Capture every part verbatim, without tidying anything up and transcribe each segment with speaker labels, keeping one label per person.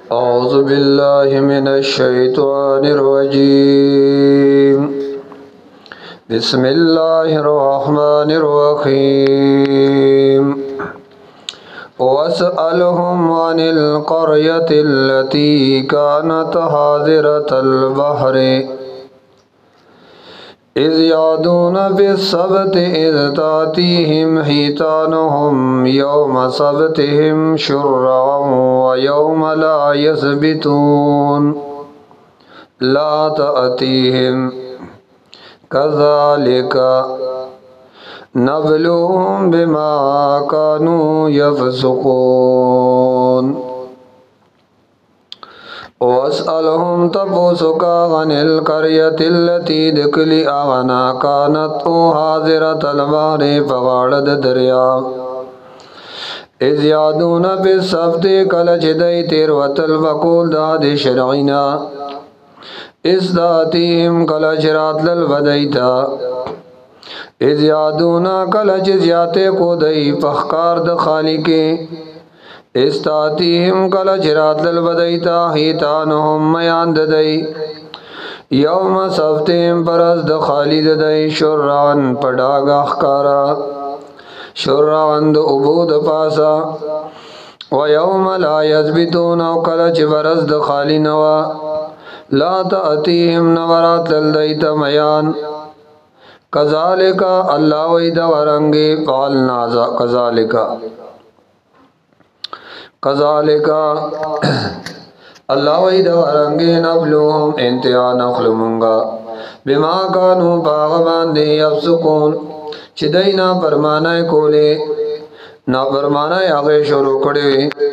Speaker 1: أعوذ بالله من الشيطان الرجيم بسم الله الرحمن الرحيم واسألهم عن القرية التي كانت حاضرة البحر إذ يعدون في السبت إذ تأتيهم حيتانهم يوم سبتهم شرعا ويوم لا يسبتون لا تأتيهم كذلك نبلوهم بما كانوا يفسقون واسألهم تبوسكا عن القرية التي دكلي آغنا كانت حاضرة البحر فغارد دريا إذ يعدون بالسبت کلچ دی تیر وطل وقول داد شرعینا إذ تاتيهم کلچ رات للبدیتا إذ يعدون کلچ زیاتے کو دی پخکار د خالقی استاتیهم کل چرات للبدیتا حیتانهم میان ددئی یوم سبتهم پرز د خالد دئی شرعن پڑاگا اخکارا شرعن د عبود پاسا و یوم لا یزبتون او کل چ پرز د خالی نوا لا تأتیهم نورات للدیتا میان کذالکا اللہ وید ورنگی فعلنا کذالکا کذالکا اللہ وید ورنگی نبلوهم انتیان اخلمونگا بما کانو باغبان دی یفسقون چی دی نا پرمانای کولی نا پرمانای آغی شروع کڑی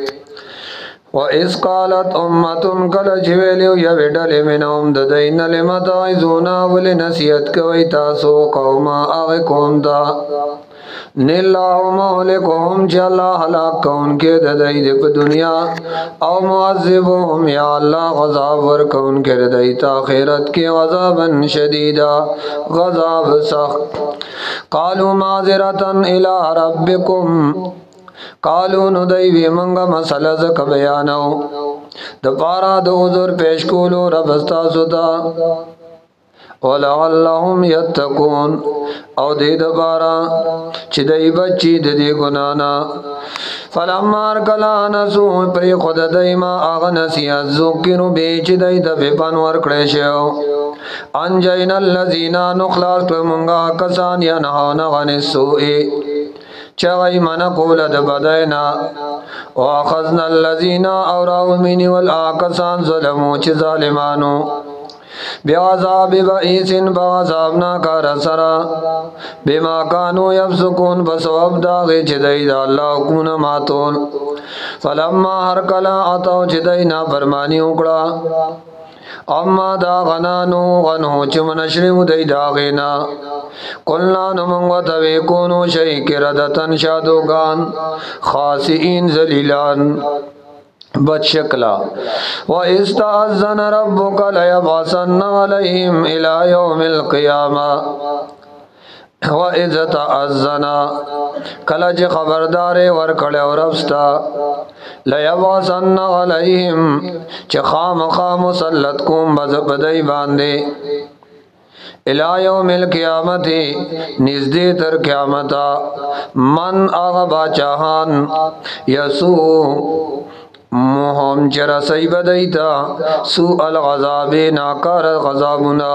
Speaker 1: و اس قالت امتن کل چویلیو یویڈل منهم ددین لمتعیزونا ولی نصیحت کوئی تاسو قوما آغی قوم دا نِلَّهُ مَوْلِكُهُمْ چی اللہ حلاک کون کے ددائی دپ دنیا او معذبهم یا اللہ غضاب ورکون کے ددائی تاخیرت کی غضابا شدیدا غضاب سخت قالوا معذرتا الى ربکم قالوا ندائی وی منگا مسئلہ زک بیانو دپارا دو عذر پیش کولو رب استاسو تا وَلَعَلَّهُمْ يَتَّقُونَ او دی دبارا چی دی بچی دی گنانا فلما ارکلا نسو پری خود دیما آغ نسیت ذکرو بی چی دی دفی پنور کڑیشو انجین اللذین نخلاص کرمونگا کسان ینہون غن السوئی چغی من قول دبدینا واخذنا اللذین اوراو منی والآکسان ظلمو چی ظالمانو بعذاب بئیس بعذابنا کار سرا بما کانو یفسقون بسواب داغی چدئی دا اللہ حکمون ماتون فلما ہر کلا عطاو چدئی نا فرمانی اکڑا اما دا غنانو غنو چمنشرم دی داغینا قلنا نمنگو تویکونو شئی کردتن شادوگان خاسئین زلیلان بد شکلا وَإِسْتَأَذَّنَ رَبُّكَ لَيَبْعَثَنَّ عَلَيْهِمْ إِلَى يَوْمِ الْقِيَامَةِ وَإِذْ تَأَذَّنَ کلچ خبردار ورکڑ اور افستا لَيَبْعَثَنَّ عَلَيْهِمْ چه خام خام مسلط کم بزبدائی باندے الى یوم القیامت نزدی تر قیامتا من آغبا چاہان یسو موہم چرا سیب دیتا سوء الغذاب ناکار غذابنا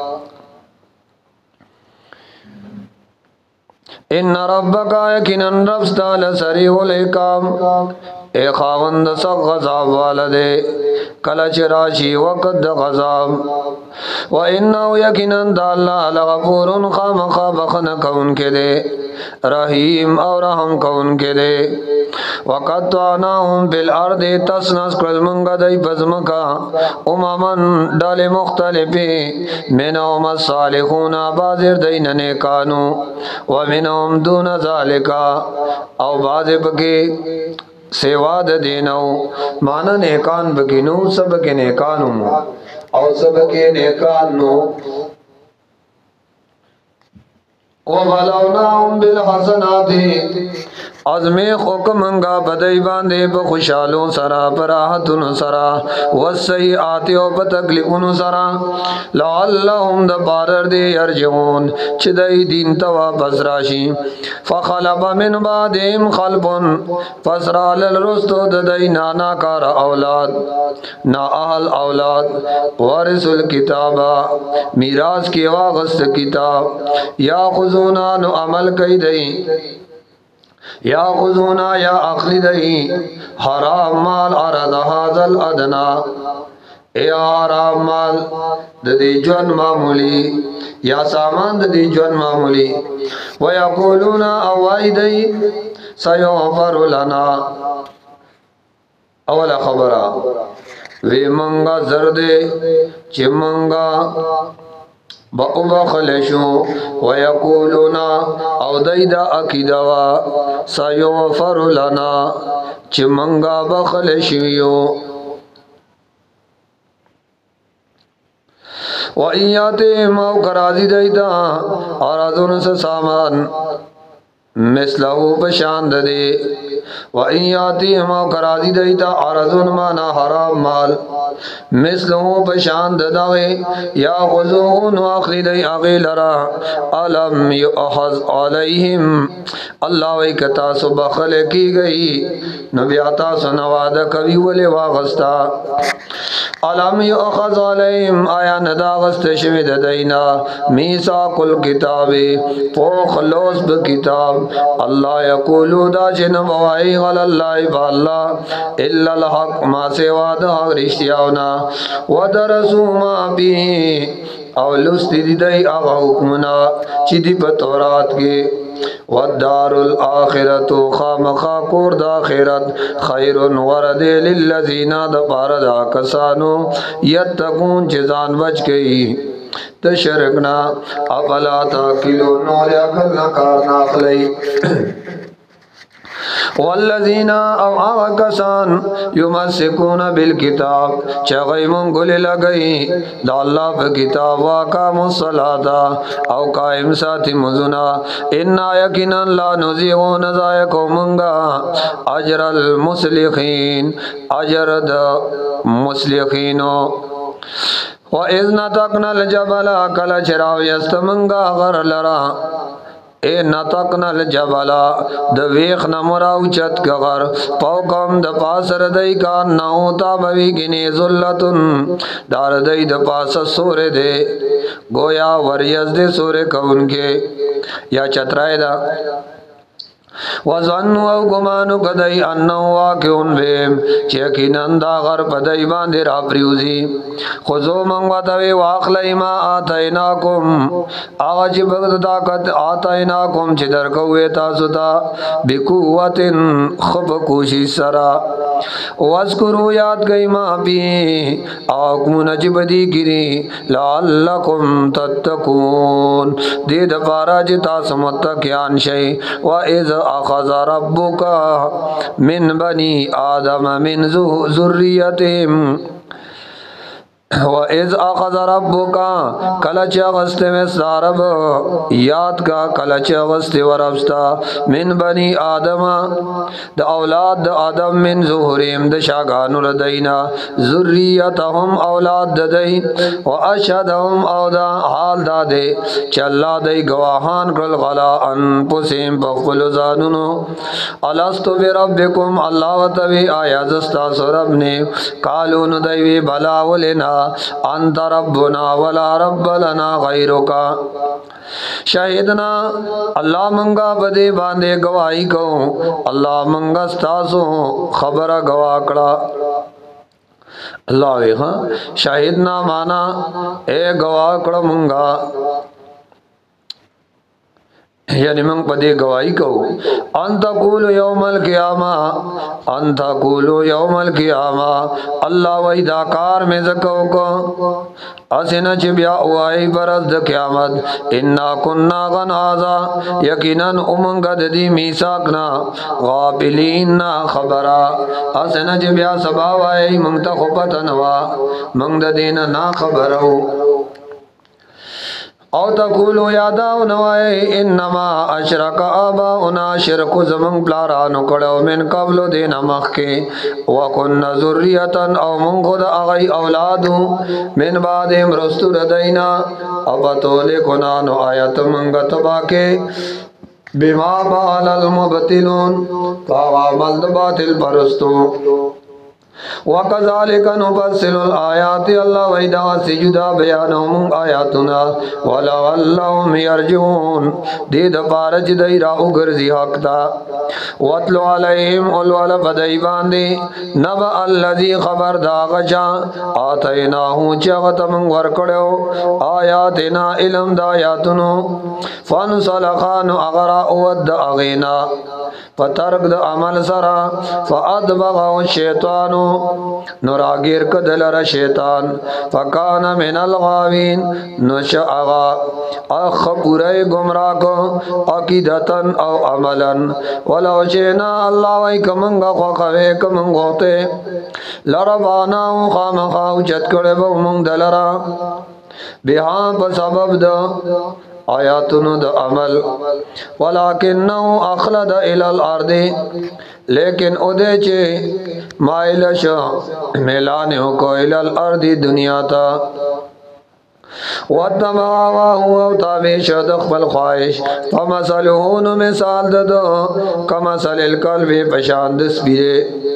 Speaker 1: ان ربک یقینا ربستا لسریع الحکام اے خاوند سخ غذاب والدے کلچ راشی وقت غذاب و انہو یقینا دا اللہ لغفور خام خواب خن کون کے دے رحیم اور رحم کون کے دے وقطعناهم بالارض تسنس کرل منگا دی بزمکا امامن ڈال مختلفی منهم الصالحون بازر دین نیکانو ومنهم دون ذالکا او بازر بکی سیواد دینو مانا نیکان بکنو سبک نیکانو او سبک نیکانو وَبَلَوْنَاهُمْ بِالْحَسَنَاتِ ازمی خوکمنگا بدای باندې په خوشالو سرا پراحتن سرا وسیئات او په تکلیفونو سرا لعلهم د بارر دی يرجعون چې دای دین ته واپس راشي فخلف من بعدهم خلف فسرا للرستو د دای نانا کار اولاد نا اهل اولاد وارث الكتابا میراث کی واغست کتاب یا خذونا نو عمل کئی دئی یا خذونا یا اخلی دئی حرام مال ارد حاضل ادنا اے حرام مال ددی جون معمولی یا سامان ددی جون معمولی ویقولون اوائی دئی سیغفر لنا اولا خبرہ وی منگا زردے چی منگا با بخلشو ویقولونا او دیدا اکیدوا سیغفر لنا چی منگا بخلشویو وَإِيَّاتِهِ مَوْ کَرَازِ دَيْدَا آرازون سے سامان مثلہو پشاند دے وَإِيَّاتِهِ مَوْ کَرَازِ دَيْدَا آرازون مانا حرام مال مثلہو پشاند داغے یا خضوہن واخلی دی آغی لرا علم یؤخذ علیہم اللہ وی کتاسو بخل کی گئی نبیاتاسو نواد کبھی ولی واغستا علم یؤخذ علیہم آیا نداغست شوید دینا میساق الکتاب پوخ لوز بکتاب اللہ یقولو دا جنبوائی غل اللہ فاللہ الا الحق ما سوا دا حق رشتیاونا ودرسو ما بی او لستی دی دی آغا حکمنا چی دی پتورات کے والدار الاخرت خامخا کور دا آخرت خیر ورد للذین دا پارد آکسانو یتقون چیزان بچ گئی تشرکنا افلا تاکلون نور اکل نکار ناخلی والذین او آکسان یمسکون بالکتاب چغی منگل لگئی دا اللہ پہ کتاب واقام الصلاة او قائم ساتھی مزنا انا یقینا لا نزیغو نزائکو منگا اجر المسلخین اجر دا مسلخینو وَإِذْ نَتَقْنَا الْجَبَلَ کل چراو یستمنگا غر لرا اے نتقنا الجبلا د ویخ نمراو چت کغر پوکم د پاسر دای کان ناو تا بوی گنی ذلتن دار دای د پاس سور دے گویا وریز دے سور کون کے یا چترائے دا وظنوا او گمانو کدئی انو واقعون بیم چیکنن دا غر پدئی باندی را پریوزی خضو منگواتوی واخلی ما آتیناکم آغا چی بغد طاقت آتیناکم چی درکوی تاسوتا بقوت خب کوشی سرا وذکرو یاد گئی ما بی آکمون چی بدی گری لعلکم تتکون دید پارا چی تاس متکیان شئی و از اخذ ربک من بنی آدم من ذریتهم وَإِذْ أَخَذَ رَبُّكَ کلچ اغست میں سارب یاد کا کلچ اغست وربستا من بنی آدم دا اولاد دا آدم من ظہریم دا شاگان ردینا ذریتهم اولاد دا دی وَأَشْهَدَهُمْ او دا حال دا دے چلا دی گواہان کرل غلا انپسیم بخفل زانونو الستو بربکم اللہ و تبی آیا زستا سرب نے کالون دیوی بلا ولنا انت ربنا ولا رب لنا غیرکا شاہدنا اللہ منگا بدے باندے گواہی کو اللہ منگا ستاسو خبر گواکڑا اللہ ویخا شاہدنا مانا اے گواکڑا منگا یعنی منگ پدے گواہی کو انتا قولو یوم القیامہ انتا قولو یوم القیامہ اللہ ویدہ کار میں زکو کو اسنا چی بیا اوائی برز دا قیامت انا کننا غنازا یقیناً امنگد دی میساکنا غابلین خبرا اسنا چی بیا سباوائی منگتا خوپتنوا منگ دا دینا نا خبرو او تقولو یاداو نوائی انما اشرک آباؤنا شرک زمان پلارانو کڑو من قبل دین مخی وکن ذریتا او من خود اغی اولادو من بعد امرستو ردینا ابطول کنانو آیت منگا تباکے بما بال المبتلون فاوامل باطل پرستو وَكَذَلِكَ نُفَصِّلُ الْآيَاتِ اللہ وَإِذَا سِجُدَ بَيَانَهُمْ آیاتنا وَلَعَلَّهُمْ يَرْجِعُونَ دید پارچ دی راہو گرزی حق تا وَاتْلُ عَلَيْهِمْ اُلْوَلَ فَدَيْ باندی نَبَأَ الَّذِي خبر داغچا آتَيْنَاهُ چغت من ورکڑو آیاتنا علم دا آیاتنو فَانْسَلَخَانُ اغرا اود اغینا فترک دا عمل سرا فَأَدْبَغَهُ الشَّيْطَانُ نراگیر کدلر شیطان فکان من الغاوین نشعغا اخ پورے گمراہ کو عقیدتاً او عملاً ولو شینا اللہ وی کمنگا خوخوے کمنگوتے لرباناو خامخاو چت کڑبو منگ دلرا بیہاں پا سبب دا آیاتنو دا عمل ولیکننو اخلد الى الارض لیکن ادے چے مائلش میلانیو کو الى الارض دنیا تا وَاتَّبَعَوَاهُ وَتَابِشَ دَخْفَ الْخَوَائِشِ فَمَثَلُهُ مثال ددو کمثل الکلب پشاندس بیرے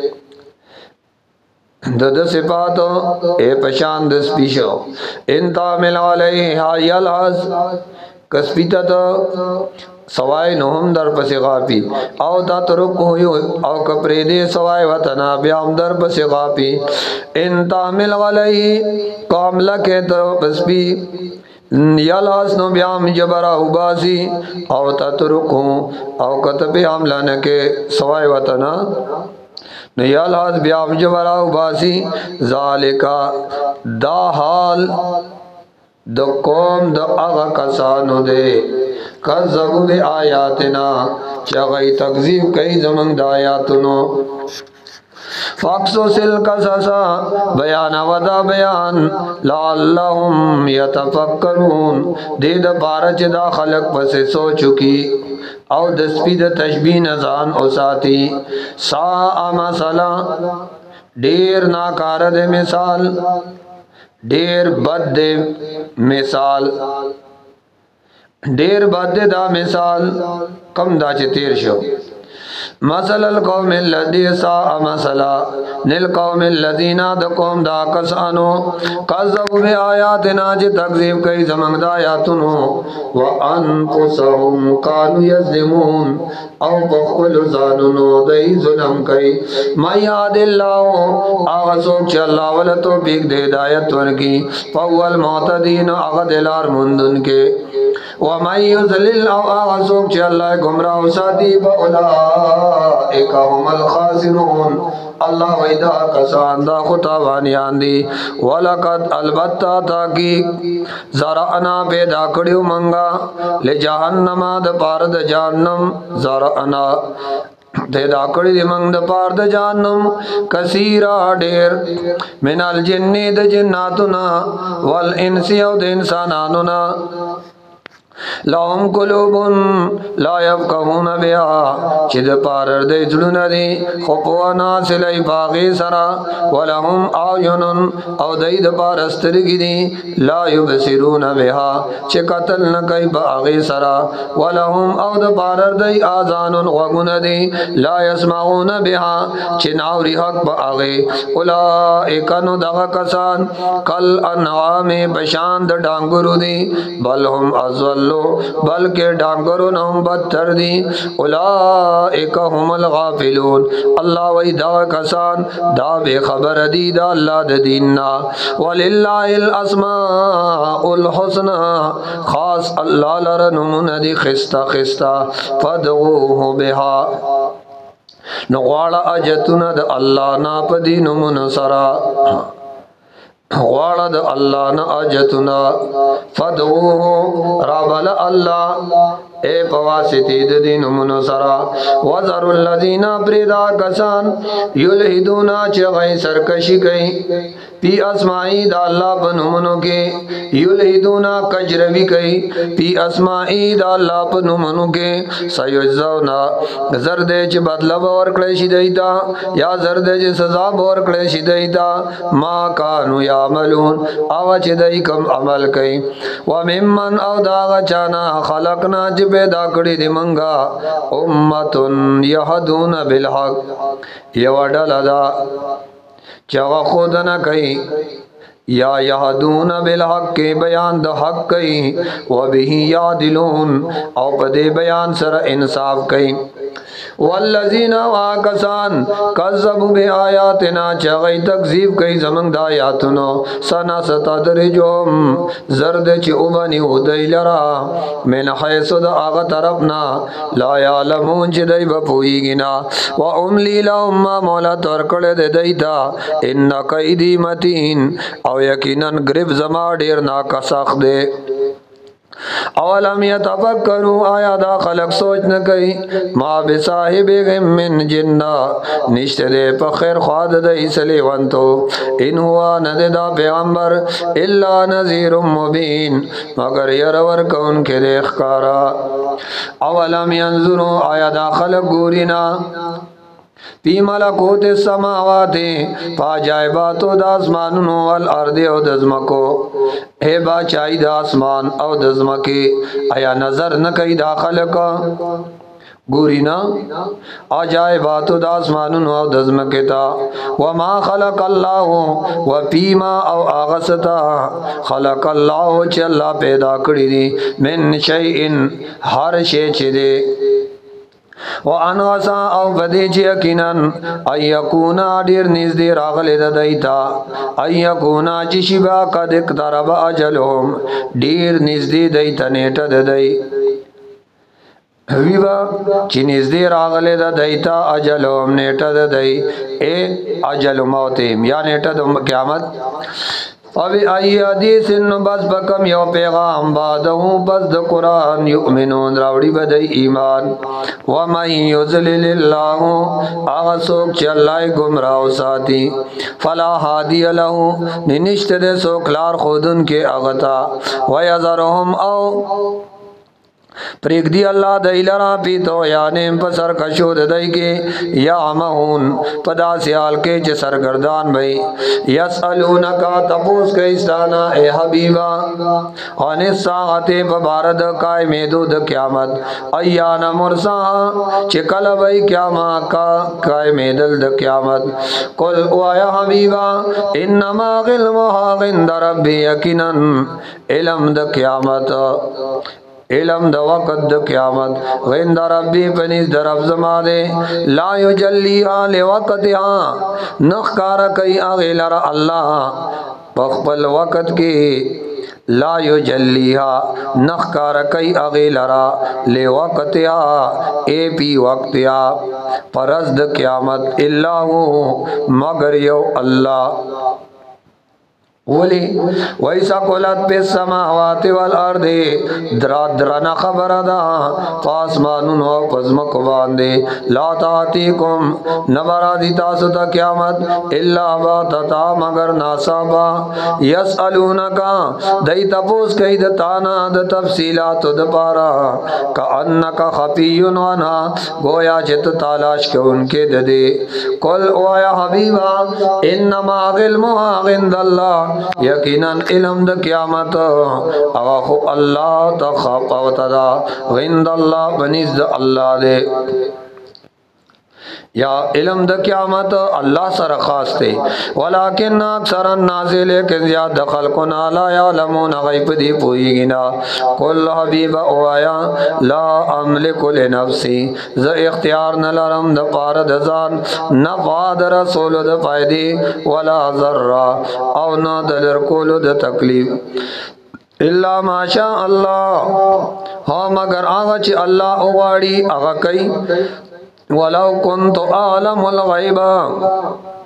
Speaker 1: دد صفاتو اے پشاندس پیشو انتا مل علیہ یلحظ کسپیتا تو سوائے نوہم در پس غاپی او تا ترکو او کپری دے سوائے وطنا بیام در پس غاپی انتا مل علیہ کام لکے تو پس بھی یلاس نو بیام جبرا باسی او تا ترکو او کتب عملہ نکے سوائے وطنا نیالاز بیام جبرا باسی ذالکا دا حال دا قوم دا اغا کسانو دے کذبو بے آیاتنا چاگئی تکذیب کئی زمان دا آیاتنو فاقصو سل قصصا بیان ودا بیان لعلہم یتفکرون دید پارچ دا خلق پس سو چکی او دسپید تشبیح نزان او ساتی سا مسئلہ دیر ناکارد مثال دیر بد مثال دیر بد دا مثال کم دا چه تیر شو مثل القوم الذی ساء مثلا للقوم الذین دا قوم دا کسانو قذبوا بی آیاتنا چه تکذیب کئی زمان دا آیاتنو وانفسهم کانو یظلمون او بخل زاننو دئی ظلم کئی من یاد اللہ آغا سوک چه اللہ والا توفیق دے دایت ورکی فاول معتدین آغا دلار مندن کے وَمَن يُضْلِلْ او آغا سوک چه اللہ گمراہ ساتی فَأُولَئِكَ هُمُ الْخَاسِرُونَ اللہ ویدہ کسان دا خطابانیان دی وَلَقَدْ البتہ تاکیق زرعنا پیدا کڑیو منگا لجہنم دا پارد جہنم زرعنا پیدا کڑی دی منگ دا پارد جہنم کثیرہ دیر من الجنی دا جناتنا والانسی او دا انساناننا لهم قلوبن لا یفقهون بها چید پارر دی زلون دی خپوانا سلی باغی سرا ولهم آیونن او دی دپار استرگی دی لا یبصرون بها چی قتل نکی باغی سرا ولهم او دپارر دی آزانن غگون دی لا یسمعون بها چی ناوری حق باغی اولائکن دغا کسان کل انعام بشاند ڈانگرو دی بل هم ازول بلکہ ڈانگروں ہم بدتر دی اولئک هم الغافلون اللہ وی دا کسان دا بے خبر دی دا اللہ دا دیننا وللہ الاسماء الحسنى خاص اللہ لرنمون دی خستا خستا فدعوه بها نغوار اجتنا دا اللہ نا پدی نمون سرا غوارد اللہ نا اجتنا فدعوه رابل اللہ اے پواسطی د دین منو سرا وذر الذین بردا کسان یلحدونا چغی سرکشی کئی پی اسمائی دا اللہ پنمنو کے یلحدونا کجروی کئی پی اسمائی دا اللہ پنمنو کے سیجزونا زردے چھ بدلہ باور شی دیتا یا زردے چھ سزا باور شی دیتا ما کانو یعملون آوا چھ دی کم عمل کئی وممن او داغا چانا خلقنا چھ پیدا کری دی منگا امتن یحدون بالحق یو ڈالا دا چاگا خودنا کئی یا یہدون بالحق کے بیان دا حق کئی و بہی یادلون او پدے بیان سر انصاف کئی والذین واکسان کذبوا بآیاتنا چغی تکذیب کئی زمن دا آیاتنو سنا ستدرجهم زرد چی اوبنی ودی لرا من حیث دا آغا طرفنا لا یعلمون چی دی بپوئی گنا و املی لهم ما مولا ترکڑ دی دیتا ان قیدی متین او یقینا گرب زما دیر ناکا سخت دے اولم یتفکروا آیا دا خلق سوچ نکئی ما بصاحبهم من جنہ نشت دے پخیر خواد دئی سلیونتو ان ہوا ند دا پیغمبر الا نذیر مبین مگر یرور کون کے دیکھ کارا اولم ینظروا آیا دا خلق گورینا پی ملکوت السماوات پا جائباتو دا اسمانونو والارد او دزمکو اے باچائی دا اسمان او دزمکی آیا نظر نکی دا خلقا گورینا عجائباتو دا اسمانونو او دزمکتا وما خلق اللہ و پیما او آغستا خلق اللہ چی اللہ پیدا کری دی من شیئن ہر شے چی دے وان غسا او بدی چی یقیناً ایقونا دیر نزدی راغل دیتا ایقونا چی شبا قد اقترب اجلهم دیر نزدی دیتا نیتا دی ویبا چی نزدی راغل دیتا اجلهم نیتا دی اے اجل موتیم یا نیتا دی قیامت ابھی آئی حدیث انو بس بکم یو پیغام بعدہوں بس دا قرآن یؤمنون راوڑی بدئی ایمان ومن یضلل اللہ آغا سوک چی اللہ گمراہ ساتی فلا حادی لہو ننشت دے سوک لار خودن کے اغتا ویذرہم او پریک دی اللہ دائی لرا پی تو یانیم پا سرکشود دائی کے یا عمہون پدا سیال کے چے سرگردان بھئی یسألونکا تپوس کے استانا اے حبیبا آنس ساغت پا بارد قائمی دو دا قیامت ایانا مرسا چے کل بھئی قیامت کا قائمی دل دا قیامت قل او آیا حبیبا انما غلمها غند ربی یقینا علم دا قیامت علم دا وقت دا قیامت غند ربی پنیز در رب زما دے لا یجلیہا لوقتہا نخکارا کئی اغیلر اللہ بخبل وقت کی لا یجلیہا نخکارا کئی اغیلر لوقتہا اے پی وقتہا پرز دا قیامت اللہ مگر یو اللہ ولی ویسا قولت پی السماوات والارد درات درنا خبر دا پاسمانون و پزمک باندے لا تاتیکم نبرا دی تاسو تا قیامت اللہ باتتا مگر ناسابا یسألونکا دی تپوس کئی دتانا دا تفصیلات دا پارا کانکا خفیون وانا گویا چت تالاش کے ان کے ددے قل اویا حبیبا انما غلمها غند اللہ یقیناً علم دا قیامت اغا خو اللہ تخاق و تدا غند اللہ بنیز دا اللہ دے یا علم دا قیامت اللہ سر خاص تے ولیکن اکثر الناس لیکن زیاد خلقنا لا یعلمون غیب دی پوئی گنا قل حبیب او آیا لا املک لنفسی ز اختیار نلرم دا پارد زان نفع دا رسول دا فائدی ولا ذرہ او نا دلر کولو دا تکلیف اللہ ما شاء اللہ ہاں مگر آغا چی اللہ اغاڑی آغا کئی ولو کنت اعلم الغیبا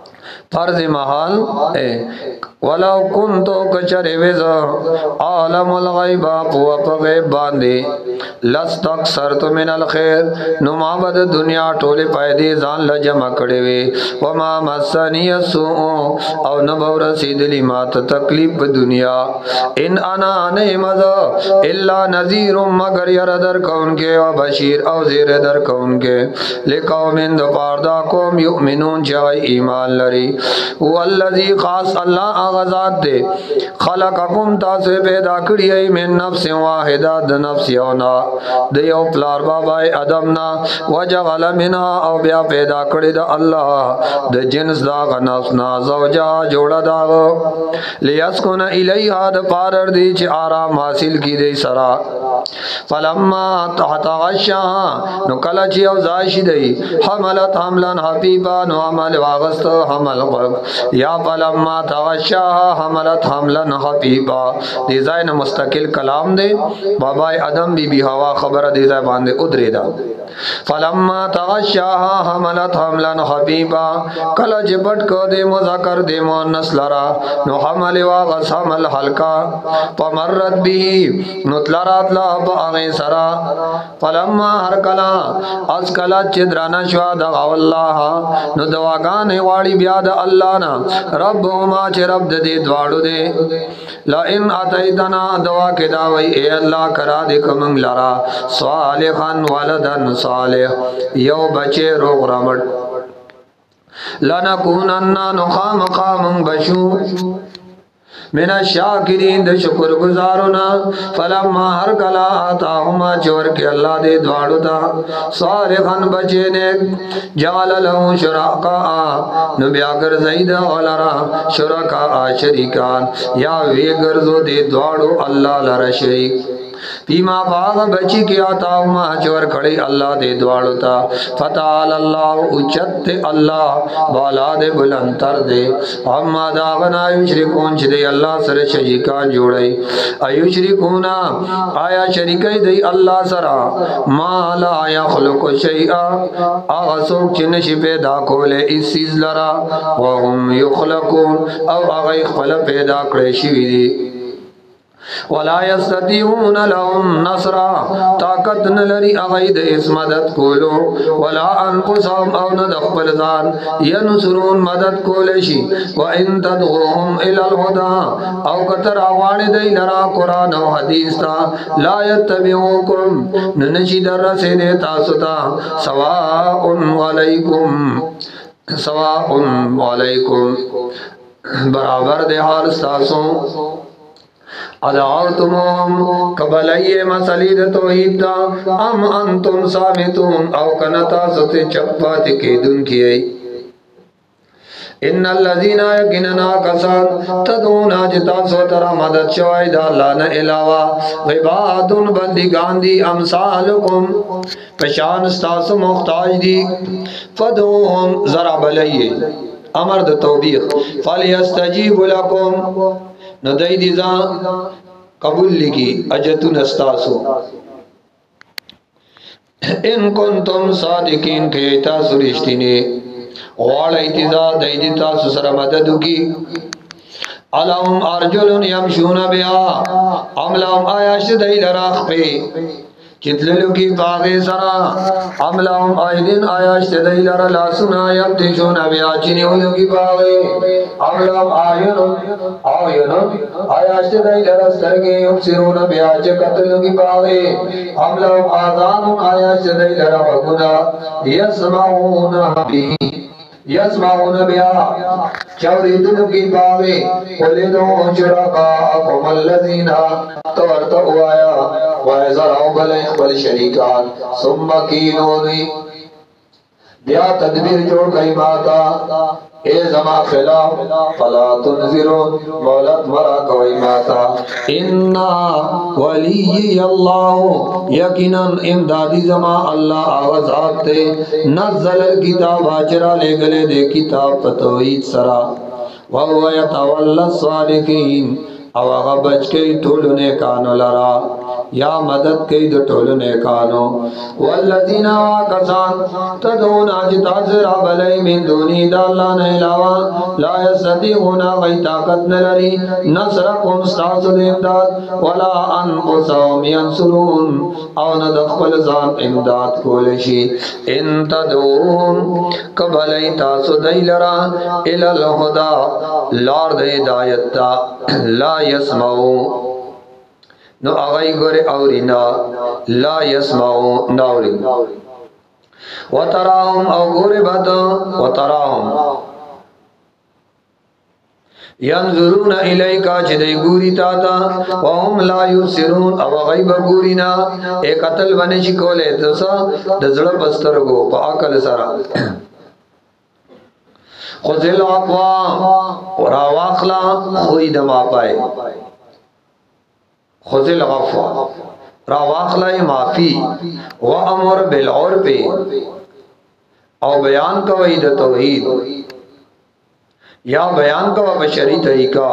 Speaker 1: فرض محال اے ولو کنتو کچر وز عالم الغیب پو پا غیب باندے لستکثرت من الخیر نمابد دنیا ٹولے پایدے زان لجمع کڑے وے وما مسنی السوء او نبو رسیدلی مات تکلیف دنیا ان انا نعمد الا نذیر مگر یردر کون کے و بشیر او زیر در کون کے لقوم دو پاردا قوم یؤمنون جائی ایمان لری والذی خاص اللہ آغازات دے خلقکم تاسو پیدا کریئی من نفس واحدہ د نفس یونا دیو پلار بابای ادمنا وجغل منها او بیا پیدا کری دا اللہ د جنس داغ نفسنا زوجہ جوڑا داغ لیسکن الیہا د پارر دی چی آرام حاصل کی دی سرا فلما تحت غشاها نو کلا چی او زائشی دی حملت حملن حبیبا نو عمل واغست حمل قرب یا فلما تغشاها حملت حملن حبیبا دی زائن مستقل کلام دے بابای ادم بی بی ہوا خبر دی زائن باندے ادری دا فلما تغشاها حملت حملن حبیبا کلا جبٹ کو دے مذکر دے مونس لرا نو حمل واغس حمل حلقا پمرد بھی نتلرات لا باغی سرا فلما ہر کلا از کلا چدرانا شوا دغاو اللہ نو دواگان واری بیاد اللہ نا رب ما چه رب دے دوارو دے لئن اتیتنا دعا کے داوئی اے اللہ کرا دے کمنگ لرا صالحاً ولدن صالح یو بچے روغ رمٹ لنکوننا نخام خام بشو من الشاکرین د شکر گزارونا فلما ہر کلا آتاہما چور کے اللہ دے دوارو دا صالحاً بچے نیک جعل لہو شرکا نو بیا گرزید غلرا شرکا شریکان یا وی گرزو دے دوارو اللہ لرا شریک پیما باغ بچی کی آتاو ما چور کھڑی اللہ دے دوارو تا فتعال اللہ اچت اللہ بالا دے بلندر دے اما داغنا یشرکون چھ دے اللہ سر شریکان جوڑی ایو شریکونا آیا شریکی دے اللہ سرا ما لا یخلق شیئا آغا سوک چنش پیدا کولے اس سیز لرا وهم یخلقون او آغا اخفل پیدا کرشی دی ولا يستطيعون لهم نصرا طاقت نلری اغید اس مدد کولو ولا انفسهم او ندخل ذان ینصرون مدد کولشی وان تدعوهم الى الهدى او کتر آوان دی لرا قرآن و حدیث تا لا يتبعوكم ننشی در رسید تاستا سواء علیکم سواء علیکم برابر دے حال ستاسوں ادعوتموهم قبلئی مسلید توحید تا ام انتم سامتون او کنتا ستے چپات کے دن کیے ان الذين يقيننا كسان تدعون جتا سوترا مدد شوائد اللہ نہ علاوہ عباد بندگان دی امثالکم پشان استاس محتاج دی فدعوهم ضرب لئیے امر د توبیخ فلیستجیب لکم نو دای دی ځان قبول لگی اجتون استاسو ان کنتم صادقین که تاسو رښتینی غواړی تیزا دای دی تاسو سره مدد وکي الہم ارجل یمشون بها ام لهم آیاش دای لراخ په چتللو کی باغی سرا ام لهم آیدین آیاش دای لرا لاسنا یبتشون بیا چنیو کی باغی ام لهم آیون آیون آیاش دای لرا سترگی یبصرون بیا چکتلو کی باغی ام لهم آذان آیاش دای لرا وگنا یسمعون بی یسمعون بیا چوریدن کی باغی قلدو شرکاکم الذین تورتو آیا وَإِذَرَوْ بَلَيْخ وَالْشَرِيكَانِ ثُمَّ كِينُونِ بیا تدبیر جوڑ گئی ماتا اے زما خلاف فلا تنظرون مولت مرا کوئی ماتا انا ولی اللہ یقینا امدادی زما اللہ آواز آتے نزل الکتاب آچرا لے گلے دے کتاب پتوید سرا وَهُوَ يَتَوَلَّ الصَّالِحِينَ او آغا بچ کئی طولنے کانو لرا یا مدد کئی دو ٹولو نیکانو والذین آکسان تدون آجتاز رب علی من دونی دا اللہ نیلاوا لا یستطیعون غی طاقت نلری نصرکم ستاسو امداد ولا انفسهم ینصرون او ندخل زان امداد کولشی ان تدون قبلی تاسو دیلرا الالہدا لار دے ہدایتا لا یسمعو نو اغای گوری اورینا لا یسمعو ناوری وتراهم او گوری بدا وتراهم ینظرون الیکا چدی گوری تاتا وهم لا یبصرون او غیب گورینا ایک قتل بنشی کولے تسا دزڑ بسترگو پا عقل سرا خذل اقوا راواخلا خوی دما پائے خذل غفوا راواخلا معافی و امر بالعرف او بیان کوئی د توحید یا بیان کوا بشری طریقہ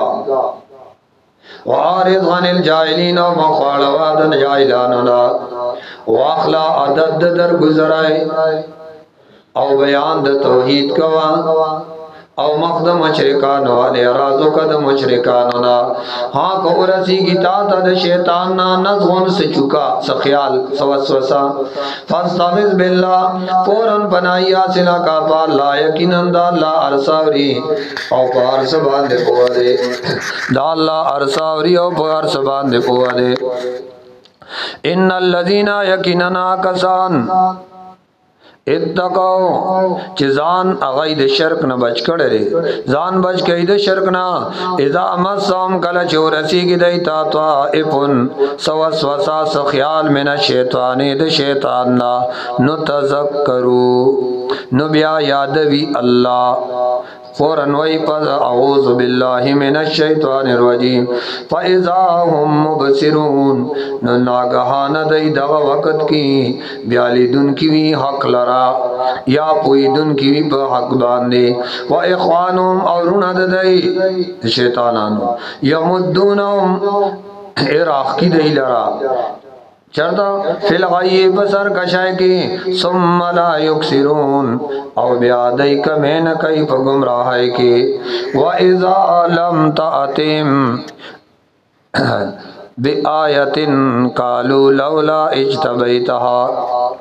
Speaker 1: وعارض عن الجاہلین و مخالوادن جاہلاننا واخلا عدد در گزرائے او بیان د توحید کوا او مخد مشرکان والے رازو کا د مشرکانونا ہاں کو رسی کی تاتا د شیطان نا نزغن سے چکا سخیال سوسوسا فاستغذ باللہ فوراً پنائی آسنا کا پار لا یقین دا اللہ ارساوری او پار سبان دے پوا دے دا اللہ ارساوری او پار سبان دے پوا دے ان الذین یقیننا کسان اتقو چی زان اغای د شرک نا بچ کڑے زان بچ کئی د شرک نا اذا مسام کل چورسی کی دیتا طائفن سوسوسا سخیال من الشیطانی د شیطان نا نتذکرو نبیا یادوی اللہ فوراً وی پس اعوذ باللہ من الشیطان الرجیم فَإِذَا هُمْ مُبْصِرُونَ ناگہان دی دغا وقت کی بیالی دن کی وی حق لرا یا پوئی دن کی وی پا حق باندے وَإِخْوَانُهُمْ اورون دی شیطانانو یمدونہم اراخ کی دی لرا چرتا فی الغیب بسر کشای کی ثم لا یکسرون او بیادی کمین کئی پا گمراہی کی وَإِذَا لَمْ تَأْتِمْ بِآیَةٍ قَالُوا لَوْلَا اجْتَبَيْتَهَا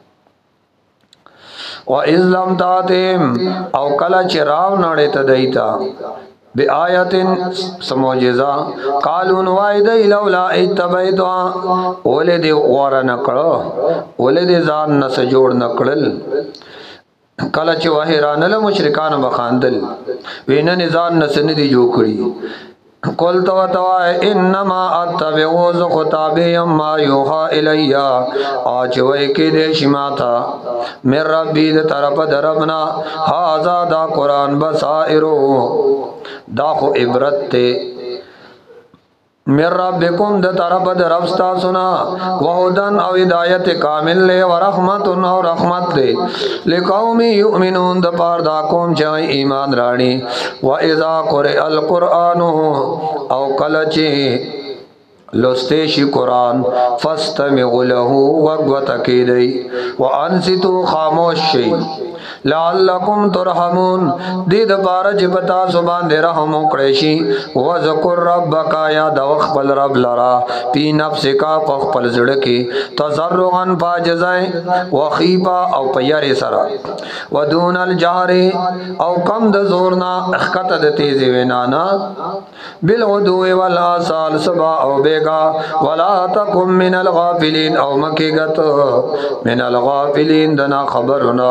Speaker 1: وَإِذْ لَمْ تَأْتِمْ او کلا چراو نڑے تدیتا بی آیتن سموجزا قالون وائدی لولا اتبیتوا اولی دی غور نکڑو اولی دی زان نس جوڑ نکڑل کلچ وحیرانل مشرکان بخاندل وینن زان نس ندی جو کری قل تو توائے انما اتبعوز خطابی اما یوحا الیا آج ویکی دے شماتا من ربی دے طرف دربنا حازا دا قرآن بسائرو دا خو عبرت تے من ربکم دا طرف در رفستا سنا وحدن او ہدایت کامل لے ورحمت او رحمت لے لقومی یؤمنون دا پار دا قوم چاہی ایمان رانی وَإِذَا قُرِئَ الْقُرْآنُ او کلچے لستیشی قرآن فَاسْتَمِعُوا لَهُ وَقْوَتَكِ دَي وَأَنْسِتُوا خاموش شئی لعلکم ترحمون دید پارا جبتا سبان دے رحم اکڑیشی وذکر ربکا یا دوخ پل رب لرا پی نفس کا پخ پل زڑکی تضرغن پا جزائیں وخیبا او پیر سرا ودون الجہر او کم د زورنا اخکت د تیزی ونانا بالغدو والآسال سبا او بیگا ولا تکم من الغافلین او مکیگت من الغافلین دنا خبرنا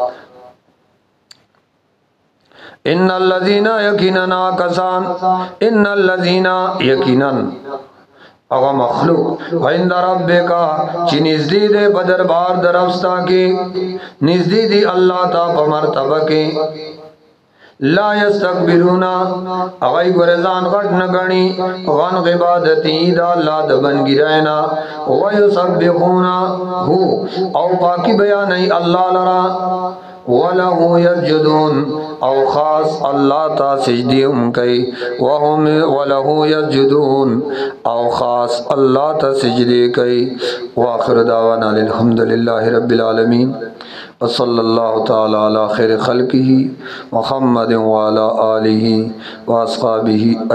Speaker 1: ان الذین یقیننا کسان ان الذین یقینا اغا مخلوق عند ربکا چی نزدی دے بدربار درفستا کی نزدی دی اللہ تا پمرتبہ کی لا یستکبرونا اغای گرزان غٹ نگنی غن غبادتی دا اللہ دبن گرائنا ویسبخونا ہو او پاکی بیانی اللہ لرا वलहु यसजुदून और ख़ास अल्लाह ता सजदे हम कई वहुम वलहु यसजुदून और ख़ास अल्लाह ता सजदे कई। व आखिर दावाना अल्हम्दुलिल्लाहि रब्बिल आलमीन व सल्लल्लाहु तआला अला खैरि खल्क़िही मुहम्मद व अला आलिही व अस्हाबिही।